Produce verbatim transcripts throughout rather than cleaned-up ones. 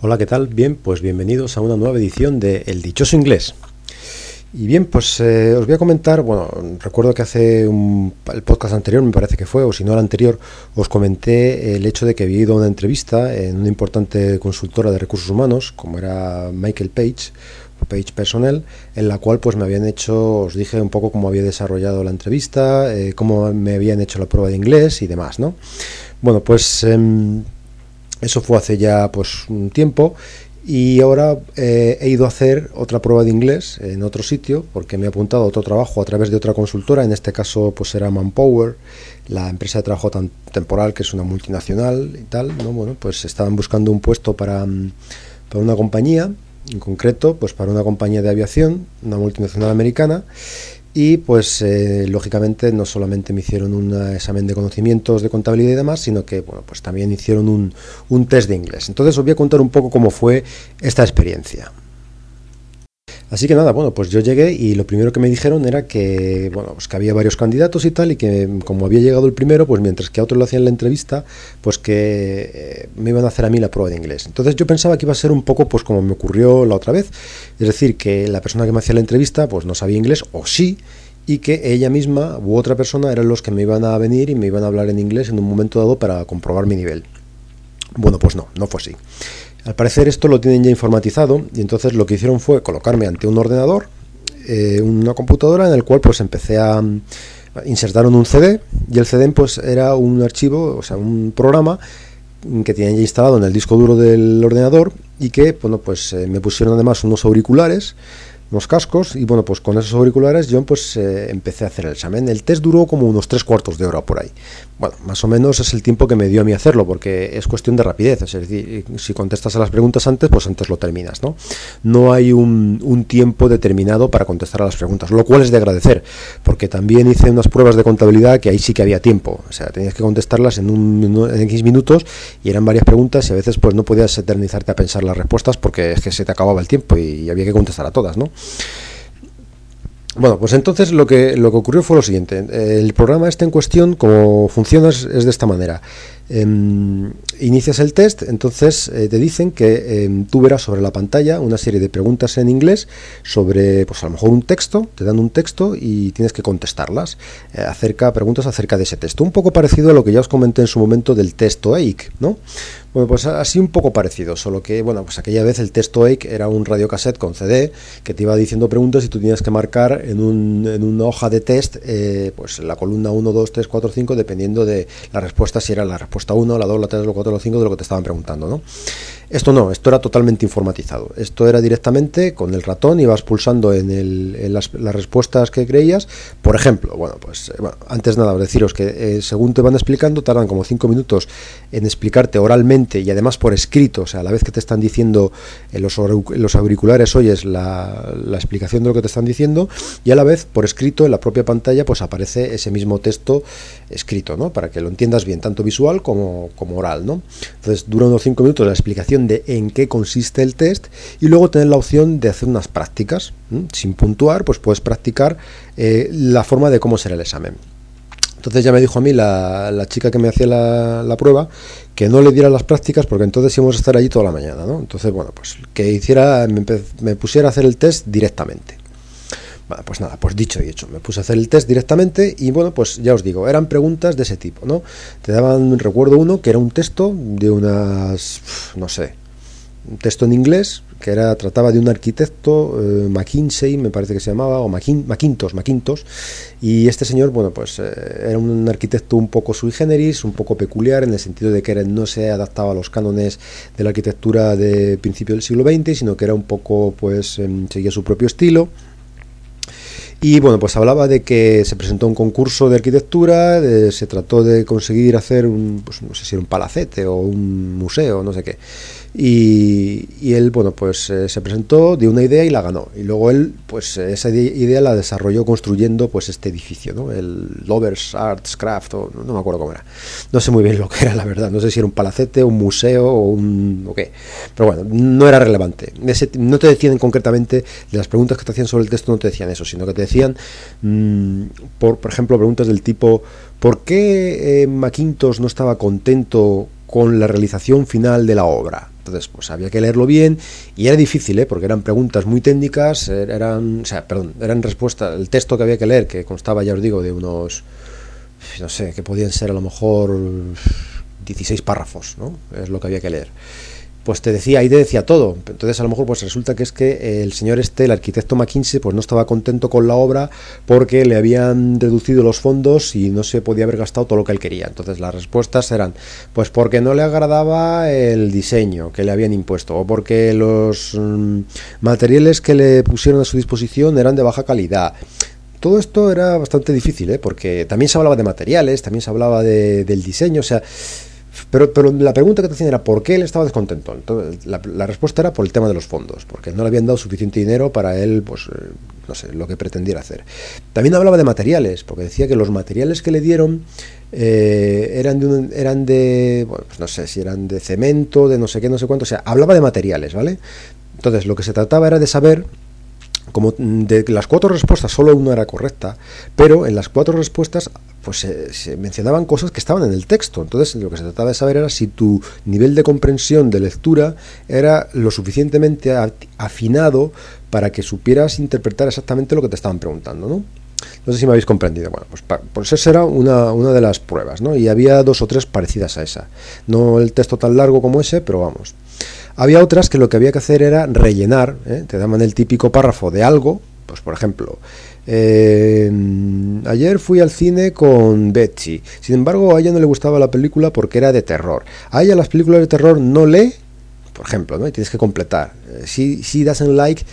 Hola, ¿qué tal? Bien, pues bienvenidos a una nueva edición de El Dichoso Inglés. Y bien, pues eh, os voy a comentar, bueno, recuerdo que hace un, el podcast anterior, me parece que fue, o si no el anterior, os comenté el hecho de que había ido a una entrevista en una importante consultora de recursos humanos, como era Michael Page, o Page Personnel, en la cual pues me habían hecho, os dije un poco cómo había desarrollado la entrevista, eh, cómo me habían hecho la prueba de inglés y demás, ¿no? Bueno, pues... Eh, Eso fue hace ya pues un tiempo y ahora eh, he ido a hacer otra prueba de inglés en otro sitio porque me he apuntado a otro trabajo a través de otra consultora. En este caso pues era Manpower, la empresa de trabajo tan temporal, que es una multinacional y tal, ¿no? Bueno, pues estaban buscando un puesto para, para una compañía, en concreto pues para una compañía de aviación, una multinacional americana. Y pues eh, lógicamente no solamente me hicieron un examen de conocimientos de contabilidad y demás, sino que bueno, pues también hicieron un, un test de inglés. Entonces os voy a contar un poco cómo fue esta experiencia. Así que nada, bueno, pues yo llegué y lo primero que me dijeron era que, bueno, pues que había varios candidatos y tal, y que como había llegado el primero, pues mientras que a otros le hacían la entrevista, pues que eh, me iban a hacer a mí la prueba de inglés. Entonces yo pensaba que iba a ser un poco pues como me ocurrió la otra vez, es decir, que la persona que me hacía la entrevista pues no sabía inglés, o sí, y que ella misma u otra persona eran los que me iban a venir y me iban a hablar en inglés en un momento dado para comprobar mi nivel. Bueno, pues no, no fue así. Al parecer esto lo tienen ya informatizado y entonces lo que hicieron fue colocarme ante un ordenador, eh, una computadora en el cual pues empecé a... insertaron un C D y el C D pues era un archivo, o sea, un programa que tenían ya instalado en el disco duro del ordenador y que, bueno, pues eh, me pusieron además unos auriculares, unos cascos, y bueno, pues con esos auriculares yo pues eh, empecé a hacer el examen. El test duró como unos tres cuartos de hora por ahí. Bueno, más o menos es el tiempo que me dio a mí hacerlo, porque es cuestión de rapidez, es decir, si contestas a las preguntas antes, pues antes lo terminas, ¿no? No hay un, un tiempo determinado para contestar a las preguntas, lo cual es de agradecer, porque también hice unas pruebas de contabilidad que ahí sí que había tiempo, o sea, tenías que contestarlas en, un, en X minutos y eran varias preguntas y a veces pues no podías eternizarte a pensar las respuestas porque es que se te acababa el tiempo y había que contestar a todas, ¿no? Bueno, pues entonces lo que, lo que ocurrió fue lo siguiente. El programa este en cuestión, como funciona, es, es de esta manera. Eh, inicias el test, entonces eh, te dicen que eh, tú verás sobre la pantalla una serie de preguntas en inglés sobre, pues a lo mejor un texto, te dan un texto y tienes que contestarlas, eh, acerca, preguntas acerca de ese texto. Un poco parecido a lo que ya os comenté en su momento del test O E I C, ¿no? Bueno, pues así un poco parecido, solo que, bueno, pues aquella vez el test O E I C era un radiocassette con C D que te iba diciendo preguntas y tú tenías que marcar en, un, en una hoja de test, eh, pues la columna uno, dos, tres, cuatro, cinco, dependiendo de la respuesta, si era la respuesta uno, la dos, la tres, la cuatro, la cinco, de lo que te estaban preguntando, ¿no? Esto no, esto era totalmente informatizado. Esto era directamente con el ratón, ibas pulsando en, el, en las, las respuestas que creías. Por ejemplo, bueno, pues eh, bueno, antes nada, deciros que eh, según te van explicando, tardan como cinco minutos en explicarte oralmente y además por escrito, o sea, a la vez que te están diciendo en los, los auriculares oyes la, la explicación de lo que te están diciendo y a la vez por escrito en la propia pantalla pues aparece ese mismo texto escrito, ¿no? Para que lo entiendas bien, tanto visual como, como oral, ¿no? Entonces dura unos cinco minutos la explicación de en qué consiste el test y luego tener la opción de hacer unas prácticas, ¿sí? Sin puntuar, pues puedes practicar eh, la forma de cómo será el examen. Entonces ya me dijo a mí la, la chica que me hacía la, la prueba que no le diera las prácticas porque entonces íbamos a estar allí toda la mañana, ¿no? Entonces, bueno, pues que hiciera, me, me pusiera a hacer el test directamente. Bueno, pues nada, pues dicho y hecho, me puse a hacer el test directamente y bueno, pues ya os digo, eran preguntas de ese tipo, ¿no? Te daban, recuerdo uno que era un texto de unas, no sé, un texto en inglés que era trataba de un arquitecto, eh, McKinsey me parece que se llamaba, o Maquin, Macintosh, Macintosh, y este señor, bueno, pues eh, era un arquitecto un poco sui generis, un poco peculiar en el sentido de que era, no se adaptaba a los cánones de la arquitectura de principio del siglo veinte, sino que era un poco, pues, eh, seguía su propio estilo. Y bueno, pues hablaba de que se presentó un concurso de arquitectura, de, se trató de conseguir hacer un, pues no sé si era un palacete o un museo, no sé qué. Y, y él, bueno, pues eh, se presentó, dio una idea y la ganó. Y luego él, pues esa idea la desarrolló construyendo pues este edificio, ¿no? El Lovers Arts Craft, o no, no me acuerdo cómo era. No sé muy bien lo que era, la verdad. No sé si era un palacete, un museo o un... o qué. Pero bueno, no era relevante. Ese, no te decían concretamente, de las preguntas que te hacían sobre el texto no te decían eso, sino que te decían, mmm, por, por ejemplo, preguntas del tipo, ¿por qué eh, Macintosh no estaba contento con la realización final de la obra. Entonces, pues había que leerlo bien y era difícil, ¿eh? Porque eran preguntas muy técnicas, eran, o sea, perdón, eran respuestas, el texto que había que leer, que constaba, ya os digo, de unos, no sé, que podían ser a lo mejor dieciséis párrafos, ¿no? Es lo que había que leer. Pues te decía, ahí te decía todo. Entonces a lo mejor pues resulta que es que el señor este, el arquitecto McKinsey, pues no estaba contento con la obra porque le habían reducido los fondos y no se podía haber gastado todo lo que él quería. Entonces las respuestas eran, pues porque no le agradaba el diseño que le habían impuesto, o porque los mmm, materiales que le pusieron a su disposición eran de baja calidad. Todo esto era bastante difícil, ¿eh? Porque también se hablaba de materiales, también se hablaba de, del diseño, o sea... Pero, pero la pregunta que te hacían era ¿por qué él estaba descontento? Entonces, la, la respuesta era por el tema de los fondos, porque no le habían dado suficiente dinero para él, pues, eh, no sé, lo que pretendiera hacer. También hablaba de materiales, porque decía que los materiales que le dieron eh, eran de, un, eran de bueno, pues no sé si eran de cemento, de no sé qué, no sé cuánto, o sea, hablaba de materiales, ¿vale? Entonces, lo que se trataba era de saber... Como de las cuatro respuestas solo una era correcta, pero en las cuatro respuestas pues se, se mencionaban cosas que estaban en el texto. Entonces lo que se trataba de saber era si tu nivel de comprensión de lectura era lo suficientemente afinado para que supieras interpretar exactamente lo que te estaban preguntando, ¿no? No sé si me habéis comprendido. Bueno, pues, pues esa era una, una de las pruebas, ¿no? Y había dos o tres parecidas a esa. No el texto tan largo como ese, pero vamos. Había otras que lo que había que hacer era rellenar, ¿eh? Te daban el típico párrafo de algo, pues por ejemplo, eh, ayer fui al cine con Betsy, sin embargo a ella no le gustaba la película porque era de terror. A ella las películas de terror no lee, por ejemplo, ¿no? Y tienes que completar. Eh, she, she doesn't like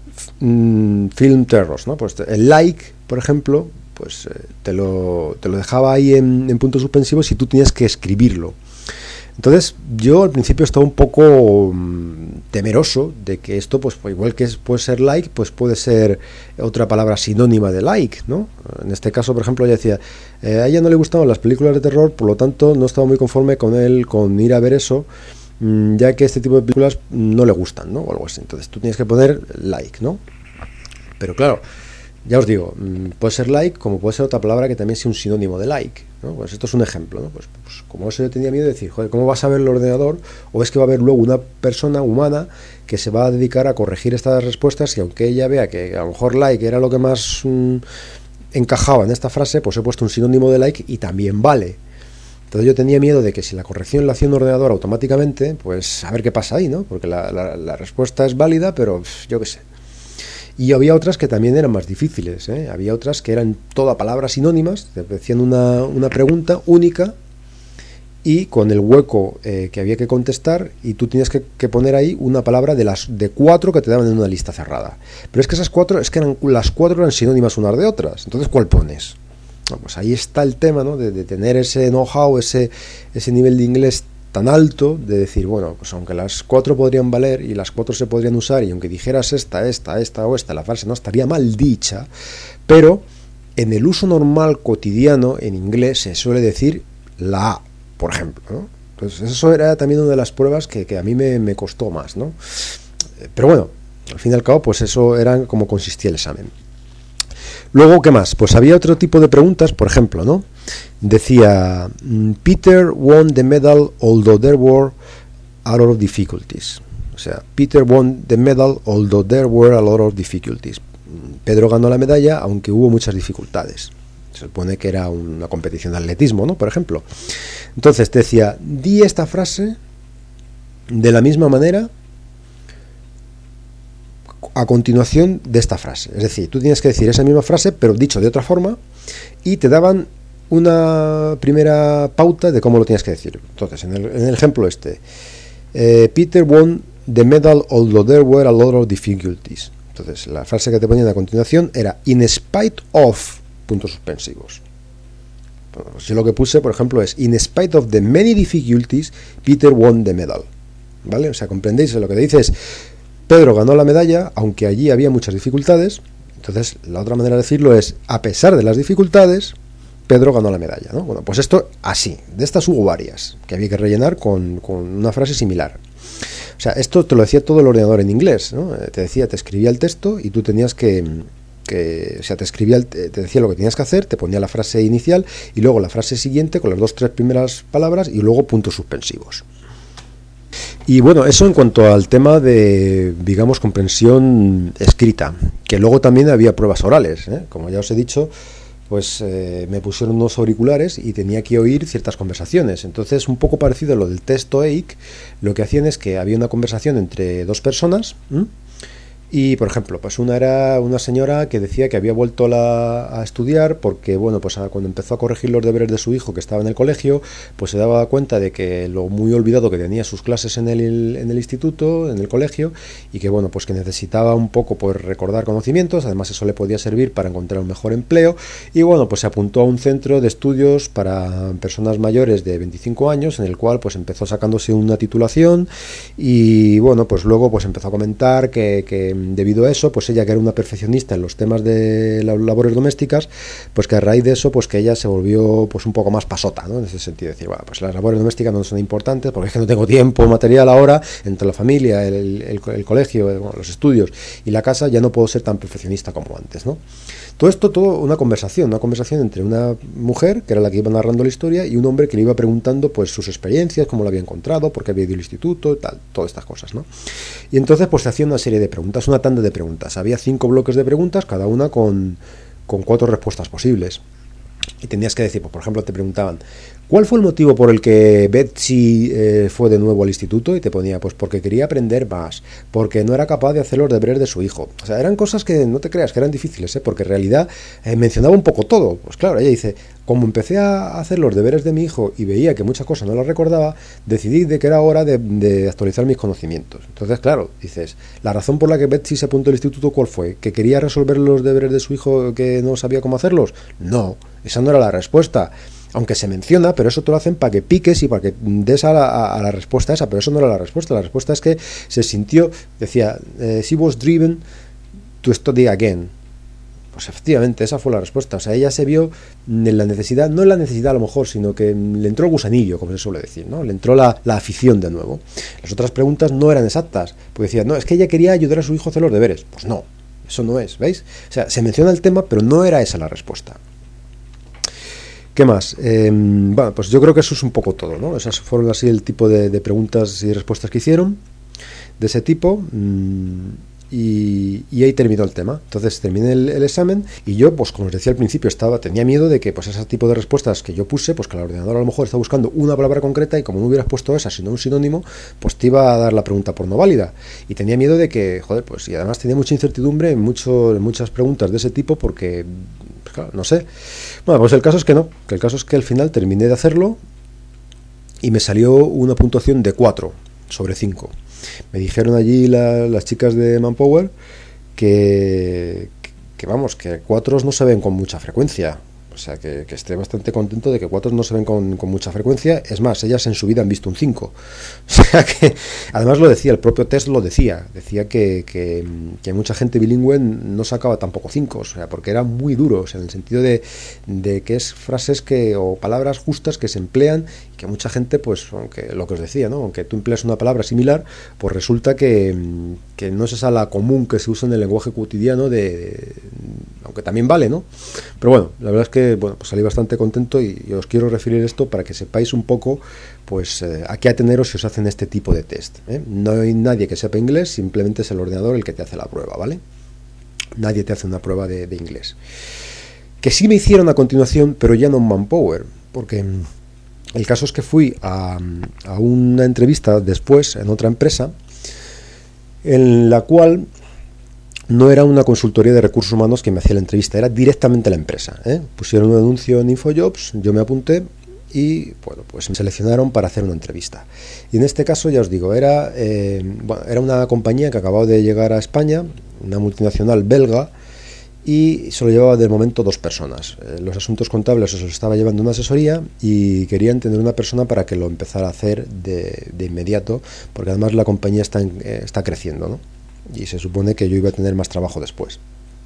mm, film terrors, ¿no? Pues el like, por ejemplo, pues eh, te, lo, te lo dejaba ahí en, en puntos suspensivos y tú tenías que escribirlo. Entonces yo al principio estaba un poco mmm, temeroso de que esto, pues igual que es, puede ser like, pues puede ser otra palabra sinónima de like, ¿no? En este caso, por ejemplo, ella decía, eh, a ella no le gustaban las películas de terror, por lo tanto no estaba muy conforme con él, con ir a ver eso, mmm, ya que este tipo de películas no le gustan, ¿no? O algo así. Entonces tú tienes que poner like, ¿no? Pero claro, ya os digo, puede ser like como puede ser otra palabra que también sea un sinónimo de like, ¿no? Pues esto es un ejemplo, ¿no? Pues, pues como eso yo tenía miedo de decir, joder, ¿cómo vas a ver el ordenador? O es que va a haber luego una persona humana que se va a dedicar a corregir estas respuestas y aunque ella vea que a lo mejor like era lo que más mmm, encajaba en esta frase, pues he puesto un sinónimo de like y también vale. Entonces yo tenía miedo de que si la corrección la hacía un ordenador automáticamente, pues a ver qué pasa ahí, ¿no? Porque la, la, la respuesta es válida, pero pff, yo qué sé. Y había otras que también eran más difíciles, ¿eh? Había otras que eran todas palabras sinónimas, te decían una, una pregunta única y con el hueco eh, que había que contestar y tú tienes que, que poner ahí una palabra de las de cuatro que te daban en una lista cerrada. Pero es que esas cuatro, es que eran, las cuatro eran sinónimas unas de otras. Entonces, ¿cuál pones? Bueno, pues ahí está el tema, ¿no? De, de tener ese know-how, ese, ese nivel de inglés tan alto de decir, bueno, pues aunque las cuatro podrían valer y las cuatro se podrían usar y aunque dijeras esta, esta, esta o esta, la frase no estaría mal dicha, pero en el uso normal cotidiano en inglés se suele decir la A, por ejemplo, ¿no? Entonces eso era también una de las pruebas que, que a mí me, me costó más, ¿no? Pero bueno, al fin y al cabo, pues eso era como consistía el examen. Luego, ¿qué más? Pues había otro tipo de preguntas, por ejemplo, ¿no? Decía, Peter won the medal although there were a lot of difficulties. O sea, Peter won the medal although there were a lot of difficulties. Pedro ganó la medalla aunque hubo muchas dificultades. Se supone que era una competición de atletismo, ¿no? Por ejemplo. Entonces te decía, di esta frase de la misma manera a continuación de esta frase. Es decir, tú tienes que decir esa misma frase, pero dicho de otra forma, y te daban una primera pauta de cómo lo tienes que decir. Entonces, en el, en el ejemplo este, eh, Peter won the medal although there were a lot of difficulties. Entonces, la frase que te ponían a continuación era in spite of, puntos suspensivos. Bueno, pues yo lo que puse, por ejemplo, es in spite of the many difficulties, Peter won the medal. ¿Vale? O sea, ¿comprendéis? Lo que te dice es Pedro ganó la medalla, aunque allí había muchas dificultades. Entonces, la otra manera de decirlo es, a pesar de las dificultades, Pedro ganó la medalla, ¿no? Bueno, pues esto así. De estas hubo varias, que había que rellenar con, con una frase similar. O sea, esto te lo decía todo el ordenador en inglés, ¿no? Te decía, te escribía el texto y tú tenías que, que, o sea, te escribía, te decía lo que tenías que hacer, te ponía la frase inicial y luego la frase siguiente con las dos, tres primeras palabras y luego puntos suspensivos. Y bueno, eso en cuanto al tema de, digamos, comprensión escrita, que luego también había pruebas orales, ¿eh? Como ya os he dicho, pues eh, me pusieron unos auriculares y tenía que oír ciertas conversaciones. Entonces, un poco parecido a lo del test TOEIC, lo que hacían es que había una conversación entre dos personas, ¿m? Y, por ejemplo, pues una era una señora que decía que había vuelto a, la, a estudiar porque, bueno, pues a, cuando empezó a corregir los deberes de su hijo que estaba en el colegio, pues se daba cuenta de que lo muy olvidado que tenía sus clases en el, en el instituto, en el colegio, y que, bueno, pues que necesitaba un poco pues recordar conocimientos, además eso le podía servir para encontrar un mejor empleo, y, bueno, pues se apuntó a un centro de estudios para personas mayores de veinticinco años, en el cual pues empezó sacándose una titulación, y, bueno, pues luego pues empezó a comentar que, que debido a eso, pues ella, que era una perfeccionista en los temas de las labores domésticas, pues que a raíz de eso, pues que ella se volvió pues un poco más pasota, ¿no? En ese sentido, decir, bueno, pues las labores domésticas no son importantes porque es que no tengo tiempo material ahora, entre la familia, el, el, el colegio, el, bueno, los estudios y la casa, ya no puedo ser tan perfeccionista como antes, ¿no? Todo esto, todo una conversación, una conversación entre una mujer, que era la que iba narrando la historia, y un hombre que le iba preguntando pues sus experiencias, cómo lo había encontrado, por qué había ido al instituto, tal, todas estas cosas, ¿no? Y entonces pues se hacía una serie de preguntas, una tanda de preguntas. Había cinco bloques de preguntas, cada una con, con cuatro respuestas posibles. Y tenías que decir, pues, por ejemplo, te preguntaban, ¿cuál fue el motivo por el que Betsy eh, fue de nuevo al instituto? Y te ponía, pues porque quería aprender más, porque no era capaz de hacer los deberes de su hijo. O sea, eran cosas que no te creas que eran difíciles, ¿eh? Porque en realidad eh, mencionaba un poco todo. Pues claro, ella dice, como empecé a hacer los deberes de mi hijo y veía que muchas cosas no las recordaba, decidí de que era hora de, de actualizar mis conocimientos. Entonces, claro, dices, la razón por la que Betsy se apuntó al instituto, ¿cuál fue? ¿Que quería resolver los deberes de su hijo que no sabía cómo hacerlos? No, esa no era la respuesta. Aunque se menciona, pero eso te lo hacen para que piques y para que des a la, a, a la respuesta esa, pero eso no era la respuesta. La respuesta es que se sintió, decía, eh, she was driven to study again. Pues efectivamente, esa fue la respuesta. O sea, ella se vio en la necesidad, no en la necesidad a lo mejor, sino que le entró el gusanillo, como se suele decir, ¿no? Le entró la, la afición de nuevo. Las otras preguntas no eran exactas, porque decía, no, es que ella quería ayudar a su hijo a hacer los deberes. Pues no, eso no es, ¿veis? O sea, se menciona el tema, pero no era esa la respuesta. ¿Qué más? Eh, bueno, pues yo creo que eso es un poco todo, ¿no? Esas fueron así el tipo de, de preguntas y respuestas que hicieron, de ese tipo, mmm, y, y ahí terminó el tema. Entonces terminé el, el examen y yo, pues como os decía al principio, estaba tenía miedo de que pues ese tipo de respuestas que yo puse, pues que el ordenador a lo mejor está buscando una palabra concreta y como no hubieras puesto esa, sino un sinónimo, pues te iba a dar la pregunta por no válida. Y tenía miedo de que, joder, pues y además tenía mucha incertidumbre en, mucho, en muchas preguntas de ese tipo porque... Claro, no sé. Bueno, pues el caso es que no, que el caso es que al final terminé de hacerlo y me salió una puntuación de cuatro sobre cinco. Me dijeron allí la, las chicas de Manpower que, que vamos, que cuatro no se ven con mucha frecuencia. O sea, que, que esté bastante contento de que cuatro no se ven con, con mucha frecuencia. Es más, ellas en su vida han visto un cinco. O sea que, además lo decía, el propio test lo decía. Decía que, que, que mucha gente bilingüe no sacaba tampoco cinco. O sea, porque era muy duro. O sea, en el sentido de, de que es frases que o palabras justas que se emplean y que mucha gente, pues, aunque lo que os decía, ¿no? Aunque tú empleas una palabra similar, pues resulta que, que no es esa la común que se usa en el lenguaje cotidiano de, de aunque también vale, ¿no? Pero bueno, la verdad es que bueno, pues salí bastante contento y, y os quiero referir esto para que sepáis un poco pues eh, a qué ateneros si os hacen este tipo de test, ¿eh? No hay nadie que sepa inglés, simplemente es el ordenador el que te hace la prueba, ¿vale? Nadie te hace una prueba de, de inglés. Que sí me hicieron a continuación, pero ya no en Manpower, porque el caso es que fui a, a una entrevista después en otra empresa en la cual no era una consultoría de recursos humanos que me hacía la entrevista, era directamente la empresa, ¿eh? Pusieron un anuncio en InfoJobs, yo me apunté y bueno, pues me seleccionaron para hacer una entrevista. Y en este caso, ya os digo, era, eh, bueno, era una compañía que acababa de llegar a España, una multinacional belga, y solo llevaba de momento dos personas. Eh, los asuntos contables se los estaba llevando una asesoría y querían tener una persona para que lo empezara a hacer de, de inmediato, porque además la compañía está, en, eh, está creciendo, ¿no? Y se supone que yo iba a tener más trabajo después.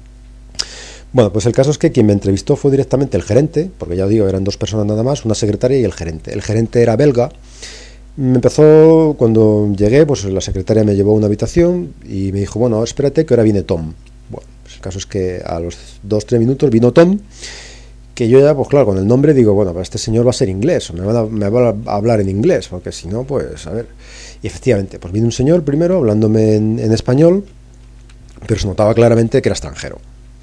Bueno, pues el caso es que quien me entrevistó fue directamente el gerente, porque ya os digo, eran dos personas nada más, una secretaria y el gerente. El gerente era belga. Me empezó, cuando llegué, pues la secretaria me llevó a una habitación y me dijo, bueno, espérate que ahora viene Tom. Bueno, Pues el caso es que a los dos, tres minutos vino Tom, que yo ya, pues claro, con el nombre digo, bueno, pues este señor va a ser inglés, o me va a, me va a hablar en inglés, porque si no, pues a ver. Y efectivamente, pues vino un señor primero hablándome en, en español, pero se notaba claramente que era extranjero.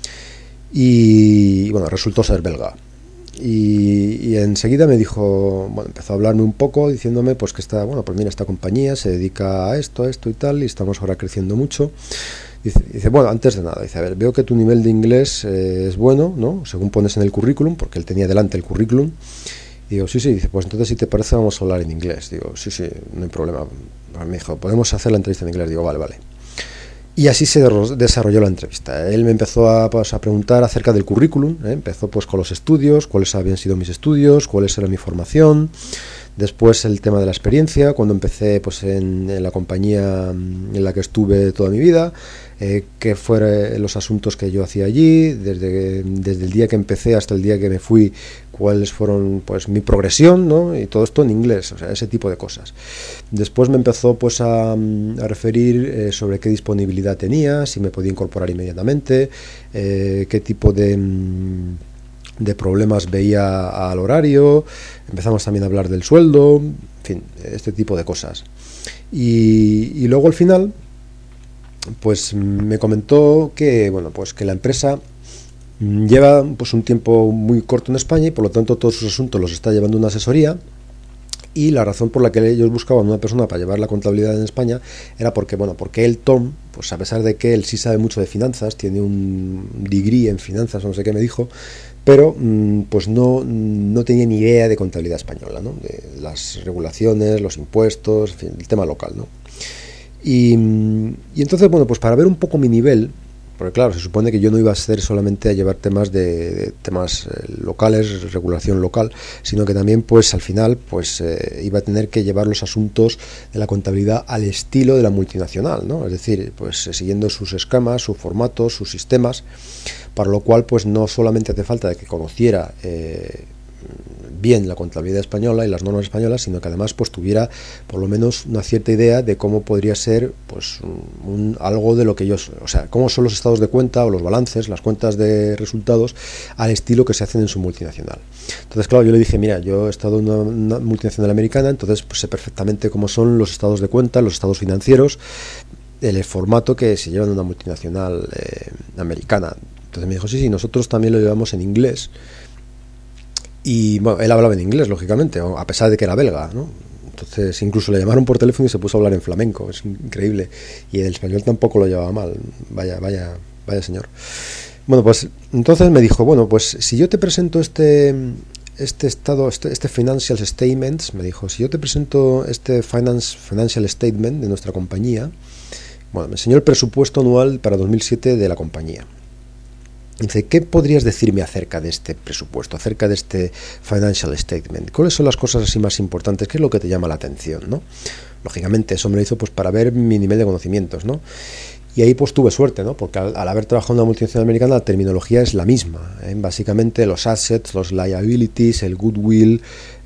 Y bueno, resultó ser belga. Y, y enseguida me dijo, bueno, empezó a hablarme un poco, diciéndome pues que está, bueno, pues mira, esta compañía se dedica a esto, a esto y tal, y estamos ahora creciendo mucho. Dice, dice, bueno, antes de nada, dice, a ver, veo que tu nivel de inglés eh, es bueno, ¿no? Según pones en el currículum, porque él tenía delante el currículum. Y digo, sí, sí, dice, pues entonces si te parece vamos a hablar en inglés. Digo, sí, sí, no hay problema. Me dijo, podemos hacer la entrevista en inglés. Digo, vale, vale. Y así se desarrolló la entrevista. Él me empezó a, pues, a preguntar acerca del currículum, ¿eh? Empezó pues con los estudios, cuáles habían sido mis estudios, cuál era mi formación. Después el tema de la experiencia, cuando empecé pues en, en la compañía en la que estuve toda mi vida, eh, qué fueron los asuntos que yo hacía allí, desde, desde el día que empecé hasta el día que me fui, cuáles fueron pues mi progresión, ¿no? Y todo esto en inglés, o sea, ese tipo de cosas. Después me empezó pues a, a referir eh, sobre qué disponibilidad tenía, si me podía incorporar inmediatamente, eh, qué tipo de... de problemas veía al horario, empezamos también a hablar del sueldo, en fin, este tipo de cosas. Y, y luego al final, pues me comentó que, bueno, pues que la empresa lleva pues un tiempo muy corto en España y por lo tanto todos sus asuntos los está llevando una asesoría. Y la razón por la que ellos buscaban una persona para llevar la contabilidad en España era porque, bueno, porque él, Tom, pues a pesar de que él sí sabe mucho de finanzas, tiene un degree en finanzas, no sé qué me dijo, pero pues no, no tenía ni idea de contabilidad española, ¿no? De las regulaciones, los impuestos, en fin, el tema local, ¿no? Y, y entonces, bueno, pues para ver un poco mi nivel, porque claro, se supone que yo no iba a ser solamente a llevar temas de, de temas eh, locales, regulación local, sino que también pues al final pues eh, iba a tener que llevar los asuntos de la contabilidad al estilo de la multinacional, ¿no? Es decir, pues eh, siguiendo sus esquemas, sus formatos, sus sistemas, para lo cual pues no solamente hace falta de que conociera eh, bien la contabilidad española y las normas españolas, sino que además pues tuviera por lo menos una cierta idea de cómo podría ser pues un, un, algo de lo que yo, o sea, cómo son los estados de cuenta o los balances, las cuentas de resultados al estilo que se hacen en su multinacional. Entonces, claro, yo le dije, mira, yo he estado en una, una multinacional americana, entonces pues sé perfectamente cómo son los estados de cuenta, los estados financieros, el formato que se lleva en una multinacional eh, americana. Entonces me dijo, sí, sí, nosotros también lo llevamos en inglés. Y bueno, él hablaba en inglés, lógicamente, a pesar de que era belga, ¿no? Entonces incluso le llamaron por teléfono y se puso a hablar en flamenco, es increíble. Y el español tampoco lo llevaba mal, vaya, vaya, vaya señor. Bueno, pues entonces me dijo, bueno, pues si yo te presento este este estado, este, este financial statements, me dijo, si yo te presento este finance, financial statement de nuestra compañía, bueno, me enseñó el presupuesto anual para dos mil siete de la compañía. Dice, ¿qué podrías decirme acerca de este presupuesto, acerca de este financial statement? ¿Cuáles son las cosas así más importantes? ¿Qué es lo que te llama la atención, ¿no? Lógicamente, eso me lo hizo pues para ver mi nivel de conocimientos, ¿no? Y ahí pues tuve suerte, ¿no? Porque al, al haber trabajado en una multinacional americana, la terminología es la misma, ¿eh? Básicamente los assets, los liabilities, el goodwill,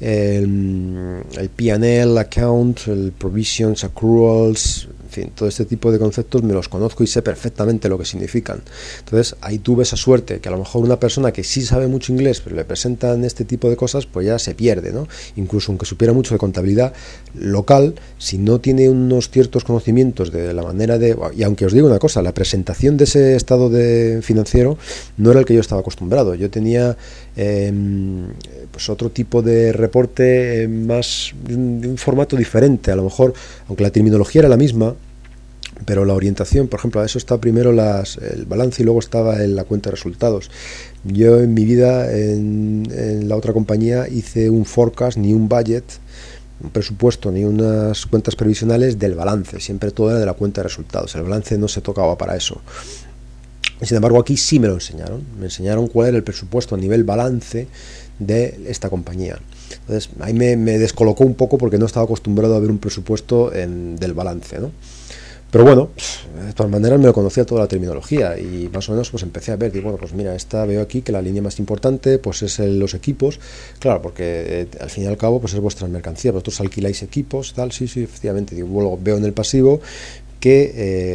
el, el P and L account, el provisions, accruals, en fin, todo este tipo de conceptos me los conozco y sé perfectamente lo que significan. Entonces ahí tuve esa suerte, que a lo mejor una persona que sí sabe mucho inglés, pero le presentan este tipo de cosas, pues ya se pierde, ¿no? Incluso aunque supiera mucho de contabilidad local, si no tiene unos ciertos conocimientos de la manera de... Y aunque os digo una cosa, la presentación de ese estado de financiero no era el que yo estaba acostumbrado. Yo tenía eh, pues otro tipo de reporte más de un, de un formato diferente, a lo mejor, aunque la terminología era la misma, pero la orientación, por ejemplo, a eso está primero las, el balance y luego estaba en la cuenta de resultados. Yo en mi vida, en, en la otra compañía, hice un forecast ni un budget, un presupuesto ni unas cuentas previsionales del balance, siempre todo era de la cuenta de resultados, el balance no se tocaba para eso. Sin embargo, aquí sí me lo enseñaron, me enseñaron cuál era el presupuesto a nivel balance de esta compañía. Entonces, ahí me, me descolocó un poco porque no estaba acostumbrado a ver un presupuesto en, del balance, ¿no? Pero bueno, de todas maneras me lo conocía toda la terminología y más o menos pues empecé a ver, digo, bueno, pues mira, esta veo aquí que la línea más importante pues es el, los equipos, claro, porque eh, al fin y al cabo pues es vuestra mercancía, vosotros alquiláis equipos, tal, sí, sí, efectivamente, digo, luego veo en el pasivo que, eh, que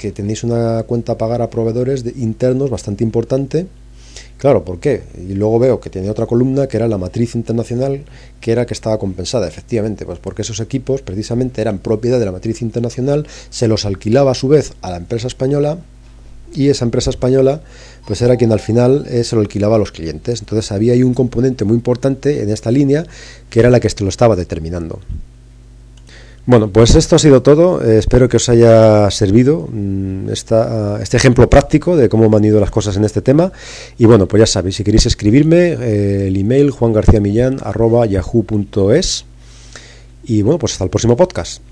que tenéis una cuenta a pagar a proveedores de, internos bastante importante. Claro, ¿por qué? Y luego veo que tiene otra columna que era la matriz internacional, que era que estaba compensada. Efectivamente, pues porque esos equipos precisamente eran propiedad de la matriz internacional, se los alquilaba a su vez a la empresa española, y esa empresa española pues era quien al final eh, se lo alquilaba a los clientes. Entonces había ahí un componente muy importante en esta línea, que era la que lo estaba determinando. Bueno, pues esto ha sido todo. Eh, espero que os haya servido mmm, esta, este ejemplo práctico de cómo han ido las cosas en este tema. Y bueno, pues ya sabéis, si queréis escribirme, eh, el email juan garcía millán arroba yahoo punto es. Y bueno, pues hasta el próximo podcast.